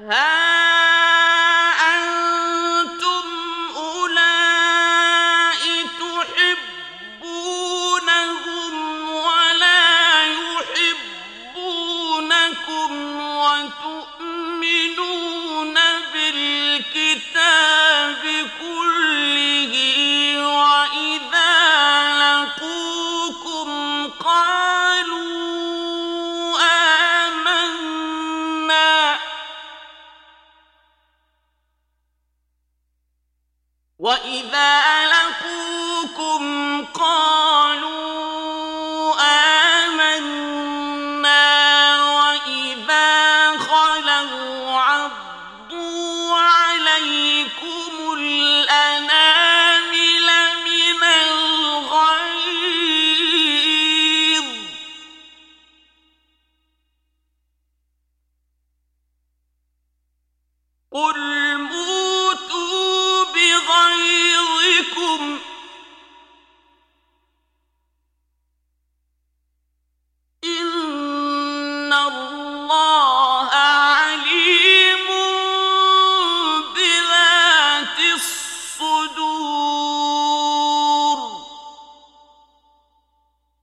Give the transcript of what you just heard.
ها أنتم أولئك تحبونهم ولا يحبونكم وتؤمنون بالكتاب كله وإذا لقوكم قالوا آمنا وإذا خلوا عضوا عليكم الأنامل من الغيظ قل موتوا بغيظكم إن الله